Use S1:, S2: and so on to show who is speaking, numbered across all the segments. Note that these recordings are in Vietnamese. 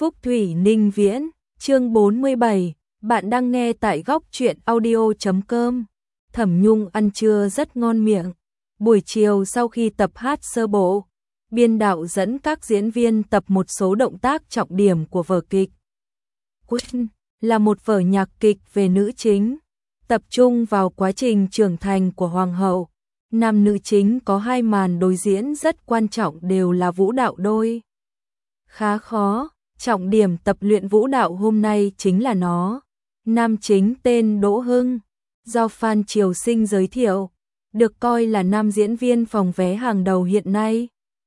S1: Phúc Thủy Ninh Viễn, chương 47, bạn đang nghe tại góc truyện audio.com. Thẩm Nhung ăn trưa rất ngon miệng. Buổi chiều sau khi tập hát sơ bộ, biên đạo dẫn các diễn viên tập một số động tác trọng điểm của vở kịch. Queen là một vở nhạc kịch về nữ chính, tập trung vào quá trình trưởng thành của hoàng hậu. Nam nữ chính có hai màn đối diễn rất quan trọng đều là vũ đạo đôi. Khá khó, trọng điểm tập luyện vũ đạo hôm nay chính là nó. Nam chính tên Đỗ Hưng, do Phan Triều Sinh giới thiệu, được coi là nam diễn viên phòng vé hàng đầu hiện nay.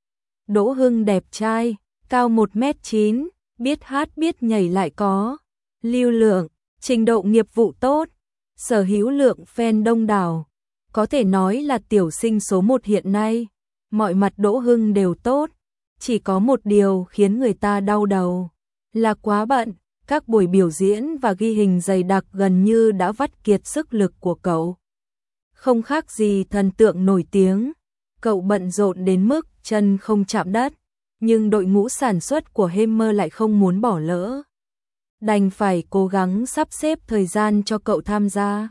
S1: Đỗ Hưng đẹp trai, cao 1m9, biết hát biết nhảy lại có lưu lượng, trình độ nghiệp vụ tốt, sở hữu lượng fan đông đảo. Có thể nói là tiểu sinh số 1 hiện nay, mọi mặt Đỗ Hưng đều tốt. Chỉ có một điều khiến người ta đau đầu, là quá bận, các buổi biểu diễn và ghi hình dày đặc gần như đã vắt kiệt sức lực của cậu. Không khác gì thần tượng nổi tiếng, cậu bận rộn đến mức chân không chạm đất, nhưng đội ngũ sản xuất của Hammer lại không muốn bỏ lỡ. Đành phải cố gắng sắp xếp thời gian cho cậu tham gia.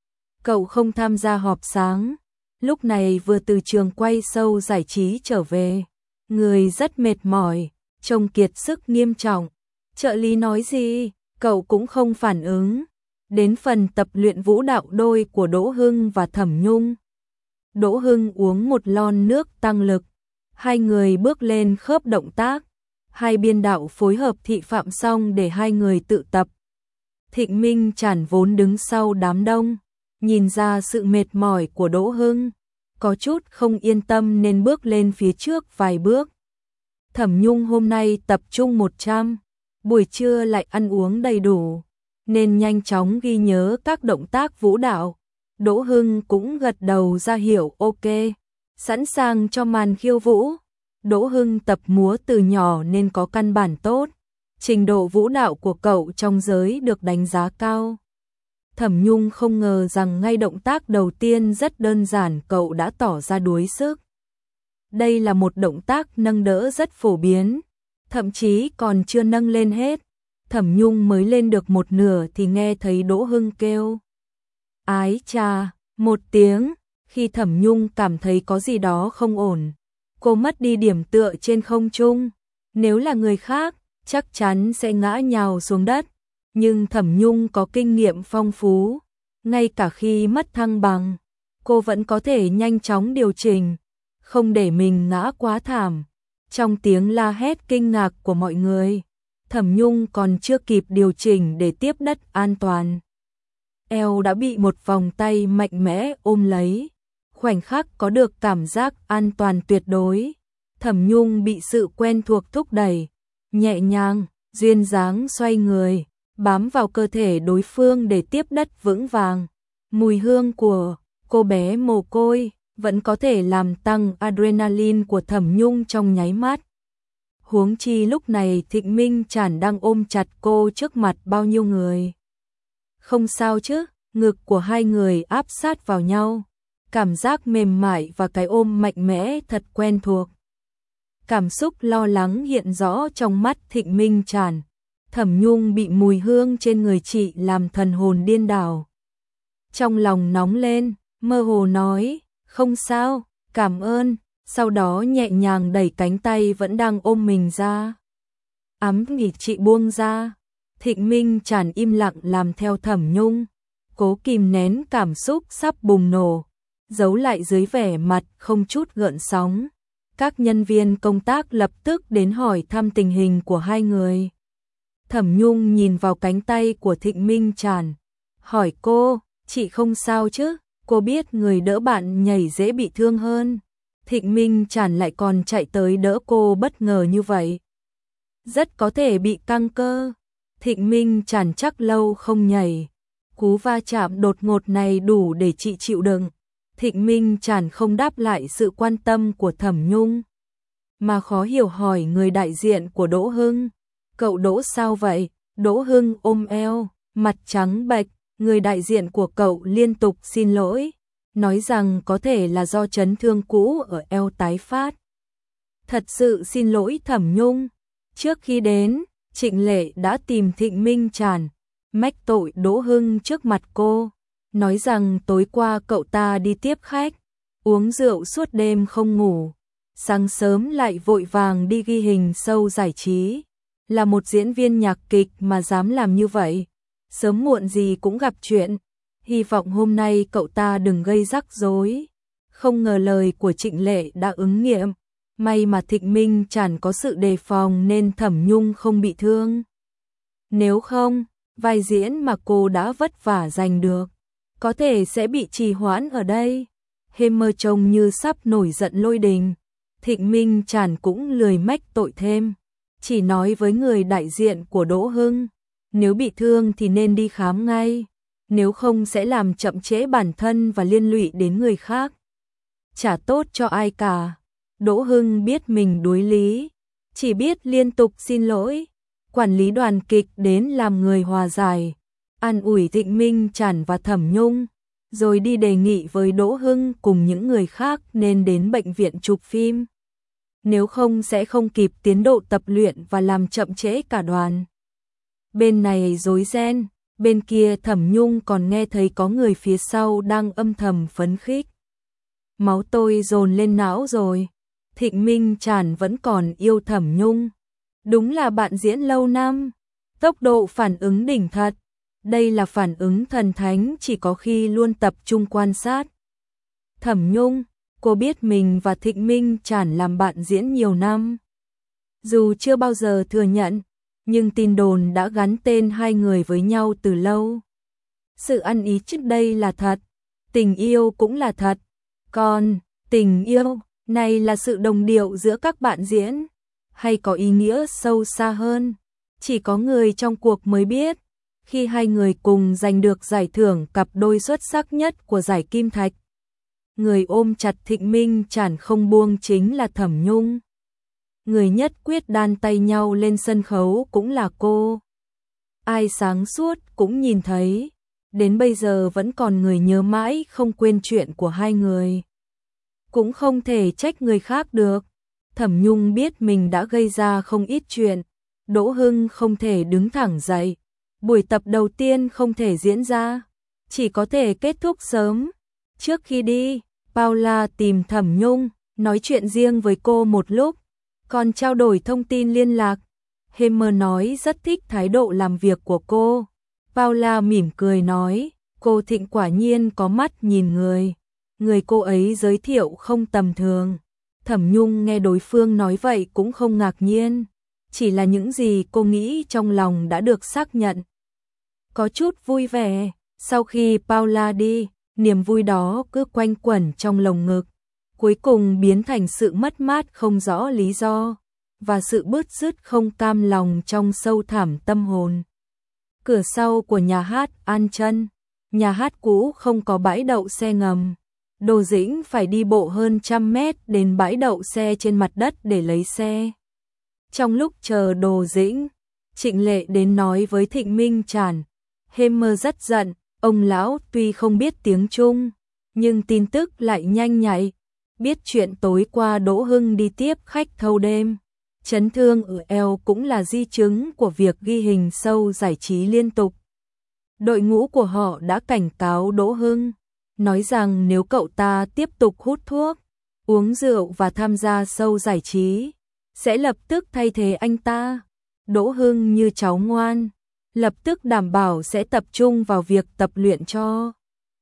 S1: Cậu không tham gia họp sáng, lúc này vừa từ trường quay show giải trí trở về. Người rất mệt mỏi, trông kiệt sức nghiêm trọng. Trợ lý nói gì, cậu cũng không phản ứng. Đến phần tập luyện vũ đạo đôi của Đỗ Hưng và Thẩm Nhung. Đỗ Hưng uống một lon nước tăng lực. Hai người bước lên khớp động tác. Hai biên đạo phối hợp thị phạm xong để hai người tự tập. Thịnh Minh Trản vốn đứng sau đám đông, nhìn ra sự mệt mỏi của Đỗ Hưng, có chút không yên tâm nên bước lên phía trước vài bước. Thẩm Nhung hôm nay tập trung 100, buổi trưa lại ăn uống đầy đủ, nên nhanh chóng ghi nhớ các động tác vũ đạo. Đỗ Hưng cũng gật đầu ra hiệu ok, sẵn sàng cho màn khiêu vũ. Đỗ Hưng tập múa từ nhỏ nên có căn bản tốt, trình độ vũ đạo của cậu trong giới được đánh giá cao. Thẩm Nhung không ngờ rằng ngay động tác đầu tiên rất đơn giản cậu đã tỏ ra đuối sức. Đây là một động tác nâng đỡ rất phổ biến, thậm chí còn chưa nâng lên hết. Thẩm Nhung mới lên được một nửa thì nghe thấy Đỗ Hưng kêu ái chà một tiếng. Khi Thẩm Nhung cảm thấy có gì đó không ổn, cô mất đi điểm tựa trên không trung. Nếu là người khác, chắc chắn sẽ ngã nhào xuống đất. Nhưng Thẩm Nhung có kinh nghiệm phong phú, ngay cả khi mất thăng bằng, cô vẫn có thể nhanh chóng điều chỉnh, không để mình ngã quá thảm. Trong tiếng la hét kinh ngạc của mọi người, Thẩm Nhung còn chưa kịp điều chỉnh để tiếp đất an toàn. Eo đã bị một vòng tay mạnh mẽ ôm lấy, khoảnh khắc có được cảm giác an toàn tuyệt đối. Thẩm Nhung bị sự quen thuộc thúc đẩy, nhẹ nhàng, duyên dáng xoay người, bám vào cơ thể đối phương để tiếp đất vững vàng. Mùi hương của cô bé mồ côi vẫn có thể làm tăng adrenaline của Thẩm Nhung trong nháy mắt. Huống chi lúc này Thịnh Minh Trản đang ôm chặt cô trước mặt bao nhiêu người. Không sao chứ, ngực của hai người áp sát vào nhau, cảm giác mềm mại và cái ôm mạnh mẽ thật quen thuộc. Cảm xúc lo lắng hiện rõ trong mắt Thịnh Minh Trản. Thẩm Nhung bị mùi hương trên người chị làm thần hồn điên đảo. Trong lòng nóng lên, mơ hồ nói, không sao, cảm ơn, sau đó nhẹ nhàng đẩy cánh tay vẫn đang ôm mình ra. Ấm nghỉ chị buông ra. Thịnh Minh Trản im lặng làm theo Thẩm Nhung, cố kìm nén cảm xúc sắp bùng nổ, giấu lại dưới vẻ mặt không chút gợn sóng. Các nhân viên công tác lập tức đến hỏi thăm tình hình của hai người. Thẩm Nhung nhìn vào cánh tay của Thịnh Minh Trản, hỏi cô, chị không sao chứ? Cô biết người đỡ bạn nhảy dễ bị thương hơn. Thịnh Minh Trản lại còn chạy tới đỡ cô bất ngờ như vậy. Rất có thể bị căng cơ. Thịnh Minh Trản chắc lâu không nhảy. Cú va chạm đột ngột này đủ để chị chịu đựng. Thịnh Minh Trản không đáp lại sự quan tâm của Thẩm Nhung, mà khó hiểu hỏi người đại diện của Đỗ Hưng. Cậu Đỗ sao vậy? Đỗ Hưng ôm eo, mặt trắng bệch. Người đại diện của cậu liên tục xin lỗi, nói rằng có thể là do chấn thương cũ ở eo tái phát. Thật sự xin lỗi Thẩm Nhung. Trước khi đến, Trịnh Lệ đã tìm Thịnh Minh Tràn, mách tội Đỗ Hưng trước mặt cô, nói rằng tối qua cậu ta đi tiếp khách, uống rượu suốt đêm không ngủ, sáng sớm lại vội vàng đi ghi hình show giải trí, là một diễn viên nhạc kịch mà dám làm như vậy, sớm muộn gì cũng gặp chuyện, hy vọng hôm nay cậu ta đừng gây rắc rối. Không ngờ lời của Trịnh Lệ đã ứng nghiệm, may mà Thịnh Minh Tràn có sự đề phòng nên Thẩm Nhung không bị thương. Nếu không, vai diễn mà cô đã vất vả giành được, có thể sẽ bị trì hoãn ở đây. Hammer trông như sắp nổi giận lôi đình, Thịnh Minh Tràn cũng lười mách tội thêm, chỉ nói với người đại diện của Đỗ Hưng, nếu bị thương thì nên đi khám ngay, nếu không sẽ làm chậm trễ bản thân và liên lụy đến người khác. Chả tốt cho ai cả. Đỗ Hưng biết mình đuối lý, chỉ biết liên tục xin lỗi. Quản lý đoàn kịch đến làm người hòa giải, an ủi Thịnh Minh Tràn và Thẩm Nhung, rồi đi đề nghị với Đỗ Hưng cùng những người khác nên đến bệnh viện chụp phim. Nếu không sẽ không kịp tiến độ tập luyện và làm chậm trễ cả đoàn. Bên này rối ren, bên kia Thẩm Nhung còn nghe thấy có người phía sau đang âm thầm phấn khích. Máu tôi dồn lên não rồi. Thịnh Minh Tràn vẫn còn yêu Thẩm Nhung. Đúng là bạn diễn lâu năm. Tốc độ phản ứng đỉnh thật. Đây là phản ứng thần thánh chỉ có khi luôn tập trung quan sát. Thẩm Nhung, cô biết mình và Thịnh Minh Tràn làm bạn diễn nhiều năm. Dù chưa bao giờ thừa nhận, nhưng tin đồn đã gắn tên hai người với nhau từ lâu. Sự ăn ý trước đây là thật, tình yêu cũng là thật. Còn, tình yêu này là sự đồng điệu giữa các bạn diễn, hay có ý nghĩa sâu xa hơn, chỉ có người trong cuộc mới biết. Khi hai người cùng giành được giải thưởng cặp đôi xuất sắc nhất của giải Kim Thạch, người ôm chặt Thịnh Minh Tràn không buông chính là Thẩm Nhung. Người nhất quyết đan tay nhau lên sân khấu cũng là cô. Ai sáng suốt cũng nhìn thấy, đến bây giờ vẫn còn người nhớ mãi không quên chuyện của hai người. Cũng không thể trách người khác được. Thẩm Nhung biết mình đã gây ra không ít chuyện. Đỗ Hưng không thể đứng thẳng dậy. Buổi tập đầu tiên không thể diễn ra, chỉ có thể kết thúc sớm. Trước khi đi, Paula tìm Thẩm Nhung, nói chuyện riêng với cô một lúc, còn trao đổi thông tin liên lạc. Hammer nói rất thích thái độ làm việc của cô. Paula mỉm cười nói, cô Thịnh quả nhiên có mắt nhìn người. Người cô ấy giới thiệu không tầm thường. Thẩm Nhung nghe đối phương nói vậy cũng không ngạc nhiên. Chỉ là những gì cô nghĩ trong lòng đã được xác nhận. Có chút vui vẻ, sau khi Paula đi, niềm vui đó cứ quanh quẩn trong lồng ngực. Cuối cùng biến thành sự mất mát không rõ lý do, và sự bứt rứt không cam lòng trong sâu thẳm tâm hồn. Cửa sau của nhà hát An Chân, nhà hát cũ không có bãi đậu xe ngầm. Đồ Dĩnh phải đi bộ hơn 100 mét đến bãi đậu xe trên mặt đất để lấy xe. Trong lúc chờ Đồ Dĩnh, Trịnh Lệ đến nói với Thịnh Minh Tràn. Hammer rất giận, ông lão tuy không biết tiếng Trung, nhưng tin tức lại nhanh nhạy. Biết chuyện tối qua Đỗ Hưng đi tiếp khách thâu đêm. Chấn thương ở eo cũng là di chứng của việc ghi hình show giải trí liên tục. Đội ngũ của họ đã cảnh cáo Đỗ Hưng, nói rằng nếu cậu ta tiếp tục hút thuốc, uống rượu và tham gia show giải trí, sẽ lập tức thay thế anh ta. Đỗ Hưng như cháu ngoan, lập tức đảm bảo sẽ tập trung vào việc tập luyện cho.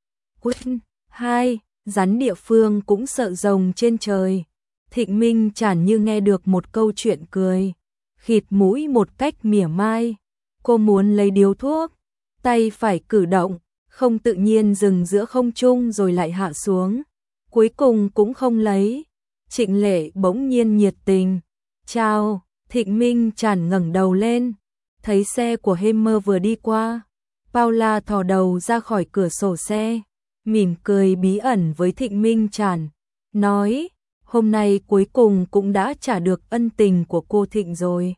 S1: Quân 2, rắn địa phương cũng sợ rồng trên trời. Thịnh Minh Tràn như nghe được một câu chuyện cười, khịt mũi một cách mỉa mai. Cô muốn lấy điếu thuốc, tay phải cử động, không tự nhiên dừng giữa không trung rồi lại hạ xuống. Cuối cùng cũng không lấy. Trịnh Lệ bỗng nhiên nhiệt tình. Chào, Thịnh Minh Tràn ngẩng đầu lên, thấy xe của Hammer vừa đi qua. Paula thò đầu ra khỏi cửa sổ xe, mỉm cười bí ẩn với Thịnh Minh Tràn, nói, hôm nay cuối cùng cũng đã trả được ân tình của cô Thịnh rồi.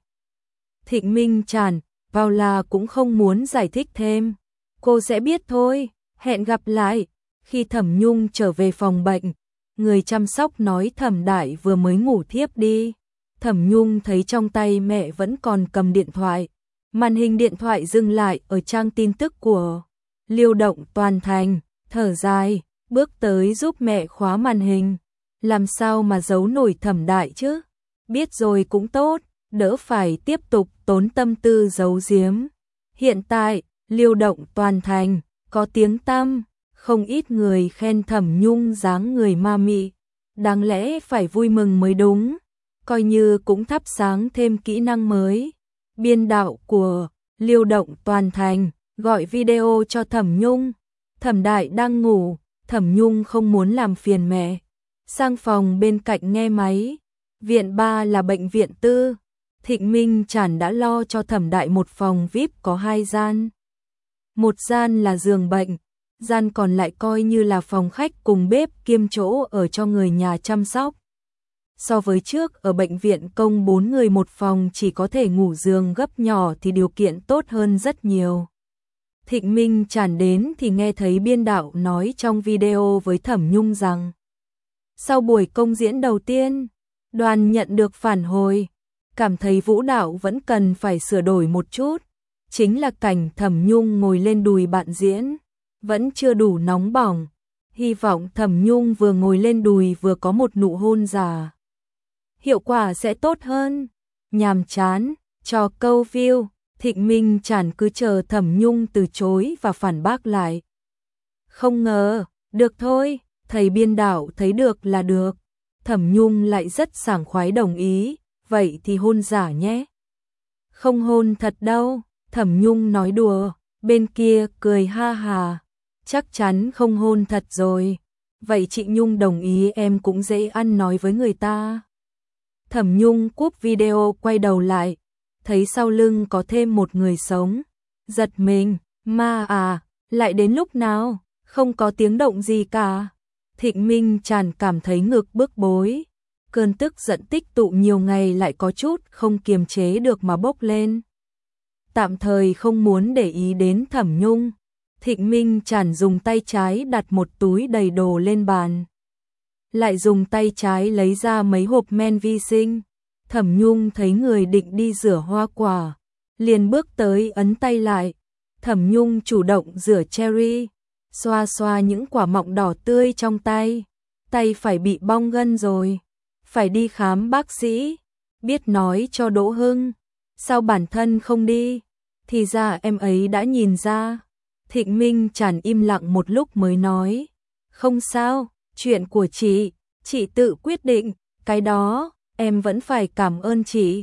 S1: Thịnh Minh Tràn, Paula cũng không muốn giải thích thêm. Cô sẽ biết thôi, hẹn gặp lại. Khi Thẩm Nhung trở về phòng bệnh, người chăm sóc nói Thẩm Đại vừa mới ngủ thiếp đi. Thẩm Nhung thấy trong tay mẹ vẫn còn cầm điện thoại. Màn hình điện thoại dừng lại ở trang tin tức của Liêu Động Toàn Thành, thở dài, bước tới giúp mẹ khóa màn hình. Làm sao mà giấu nổi Thẩm Đại chứ? Biết rồi cũng tốt, đỡ phải tiếp tục tốn tâm tư giấu giếm. Hiện tại, Liêu Động Toàn Thành có tiếng tăm, không ít người khen Thẩm Nhung dáng người ma mị, đáng lẽ phải vui mừng mới đúng, coi như cũng thắp sáng thêm kỹ năng mới. Biên đạo của Liêu Động Toàn Thành gọi video cho Thẩm Nhung. Thẩm Đại đang ngủ, Thẩm Nhung không muốn làm phiền mẹ, sang phòng bên cạnh nghe máy. Viện 3 là bệnh viện tư. Thịnh Minh Trản đã lo cho Thẩm Đại một phòng VIP có 2 gian. Một gian là giường bệnh, gian còn lại coi như là phòng khách cùng bếp kiêm chỗ ở cho người nhà chăm sóc. So với trước ở bệnh viện công 4 người một phòng chỉ có thể ngủ giường gấp nhỏ thì điều kiện tốt hơn rất nhiều. Thịnh Minh Trản đến thì nghe thấy biên đạo nói trong video với Thẩm Nhung rằng sau buổi công diễn đầu tiên, đoàn nhận được phản hồi, cảm thấy vũ đạo vẫn cần phải sửa đổi một chút. Chính là cảnh Thẩm Nhung ngồi lên đùi bạn diễn, vẫn chưa đủ nóng bỏng. Hy vọng Thẩm Nhung vừa ngồi lên đùi vừa có một nụ hôn già, hiệu quả sẽ tốt hơn. Nhàm chán, cho câu view, Thịnh Minh Trản cứ chờ Thẩm Nhung từ chối và phản bác lại. Không ngờ, được thôi, thầy biên đạo thấy được là được. Thẩm Nhung lại rất sảng khoái đồng ý, vậy thì hôn giả nhé. Không hôn thật đâu, Thẩm Nhung nói đùa, bên kia cười ha hà. Chắc chắn không hôn thật rồi. Vậy chị Nhung đồng ý em cũng dễ ăn nói với người ta. Thẩm Nhung cúp video quay đầu lại, thấy sau lưng có thêm một người sống. Giật mình, ma à, lại đến lúc nào, không có tiếng động gì cả. Thịnh Minh Trản cảm thấy ngực bức bối. Cơn tức giận tích tụ nhiều ngày lại có chút không kiềm chế được mà bốc lên. Tạm thời không muốn để ý đến Thẩm Nhung, Thịnh Minh Trản dùng tay trái đặt một túi đầy đồ lên bàn. Lại dùng tay trái lấy ra mấy hộp men vi sinh. Thẩm Nhung thấy người định đi rửa hoa quả, liền bước tới ấn tay lại. Thẩm Nhung chủ động rửa cherry, xoa xoa những quả mọng đỏ tươi trong tay. Tay phải bị bong gân rồi, phải đi khám bác sĩ. Biết nói cho Đỗ Hưng, sao bản thân không đi? Thì ra em ấy đã nhìn ra. Thịnh Minh Trản im lặng một lúc mới nói, không sao, chuyện của chị tự quyết định, cái đó, em vẫn phải cảm ơn chị.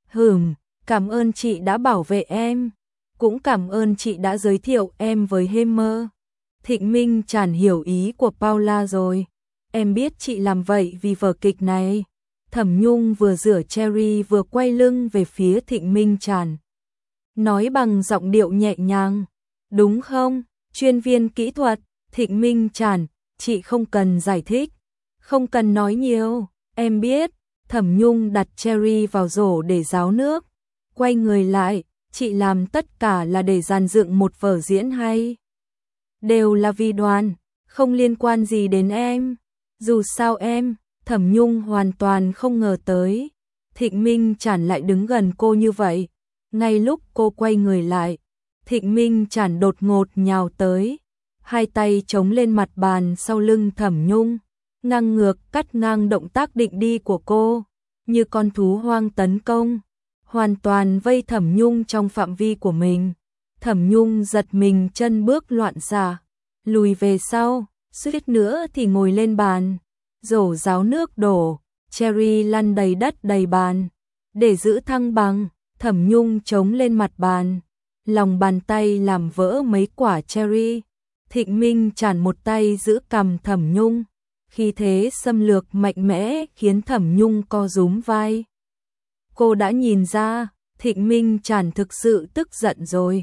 S1: Cảm ơn chị đã bảo vệ em, cũng cảm ơn chị đã giới thiệu em với Hammer. Thịnh Minh Trản hiểu ý của Paula rồi, em biết chị làm vậy vì vở kịch này. Thẩm Nhung vừa rửa cherry vừa quay lưng về phía Thịnh Minh Trản, nói bằng giọng điệu nhẹ nhàng, đúng không, chuyên viên kỹ thuật. Thịnh Minh Trản, chị không cần giải thích, không cần nói nhiều, em biết. Thẩm Nhung đặt cherry vào rổ để ráo nước, quay người lại, chị làm tất cả là để dàn dựng một vở diễn hay. Đều là vì đoàn, không liên quan gì đến em. Dù sao em, Thẩm Nhung hoàn toàn không ngờ tới Thịnh Minh Trản lại đứng gần cô như vậy. Ngay lúc cô quay người lại, Thịnh Minh Trản đột ngột nhào tới, hai tay chống lên mặt bàn sau lưng Thẩm Nhung, ngang ngược cắt ngang động tác định đi của cô, như con thú hoang tấn công, hoàn toàn vây Thẩm Nhung trong phạm vi của mình. Thẩm Nhung giật mình, chân bước loạn xạ, lùi về sau, suýt nữa thì ngồi lên bàn. Rổ ráo nước đổ, cherry lăn đầy đất đầy bàn. Để giữ thăng bằng, Thẩm Nhung chống lên mặt bàn, lòng bàn tay làm vỡ mấy quả cherry. Thịnh Minh Trản một tay giữ cằm Thẩm Nhung, khí thế xâm lược mạnh mẽ khiến Thẩm Nhung co rúm vai. Cô đã nhìn ra, Thịnh Minh Trản thực sự tức giận rồi.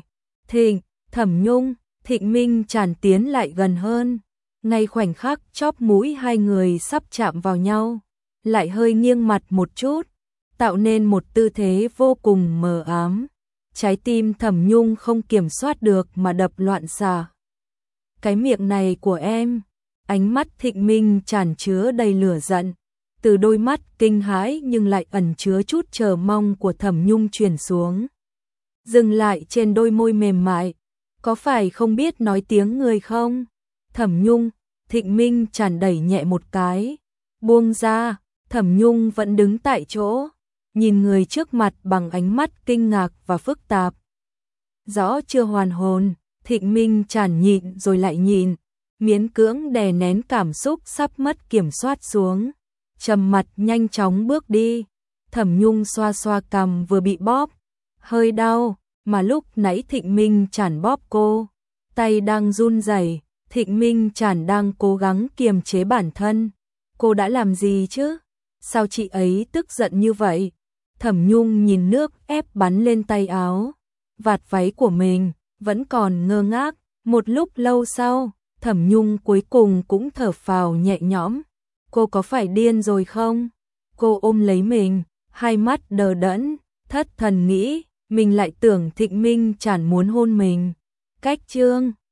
S1: Thẩm Nhung, Thịnh Minh Trản tiến lại gần hơn. Ngay khoảnh khắc chóp mũi hai người sắp chạm vào nhau, lại hơi nghiêng mặt một chút, tạo nên một tư thế vô cùng mờ ám. Trái tim Thẩm Nhung không kiểm soát được mà đập loạn xạ. Cái miệng này của em. Ánh mắt Thịnh Minh Trản chứa đầy lửa giận. từ đôi mắt kinh hãi nhưng lại ẩn chứa chút chờ mong của Thẩm Nhung chuyển xuống. Dừng lại trên đôi môi mềm mại, có phải không biết nói tiếng người không? Thẩm Nhung, Thịnh Minh Tràn đẩy nhẹ một cái, buông ra, Thẩm Nhung vẫn đứng tại chỗ, nhìn người trước mặt bằng ánh mắt kinh ngạc và phức tạp. Rõ chưa hoàn hồn, Thịnh Minh Tràn nhịn rồi lại nhịn, miễn cưỡng đè nén cảm xúc sắp mất kiểm soát xuống, trầm mặt nhanh chóng bước đi. Thẩm Nhung xoa xoa cằm vừa bị bóp, hơi đau, mà lúc nãy Thịnh Minh Tràn bóp cô, tay đang run rẩy, Thịnh Minh Tràn đang cố gắng kiềm chế bản thân. Cô đã làm gì chứ? Sao chị ấy tức giận như vậy? Thẩm Nhung nhìn nước ép bắn lên tay áo, vạt váy của mình, vẫn còn ngơ ngác. Một lúc lâu sau, Thẩm Nhung cuối cùng cũng thở phào nhẹ nhõm. Cô có phải điên rồi không? Cô ôm lấy mình, hai mắt đờ đẫn, thất thần nghĩ, mình lại tưởng Thịnh Minh Tràn muốn hôn mình. Cách chương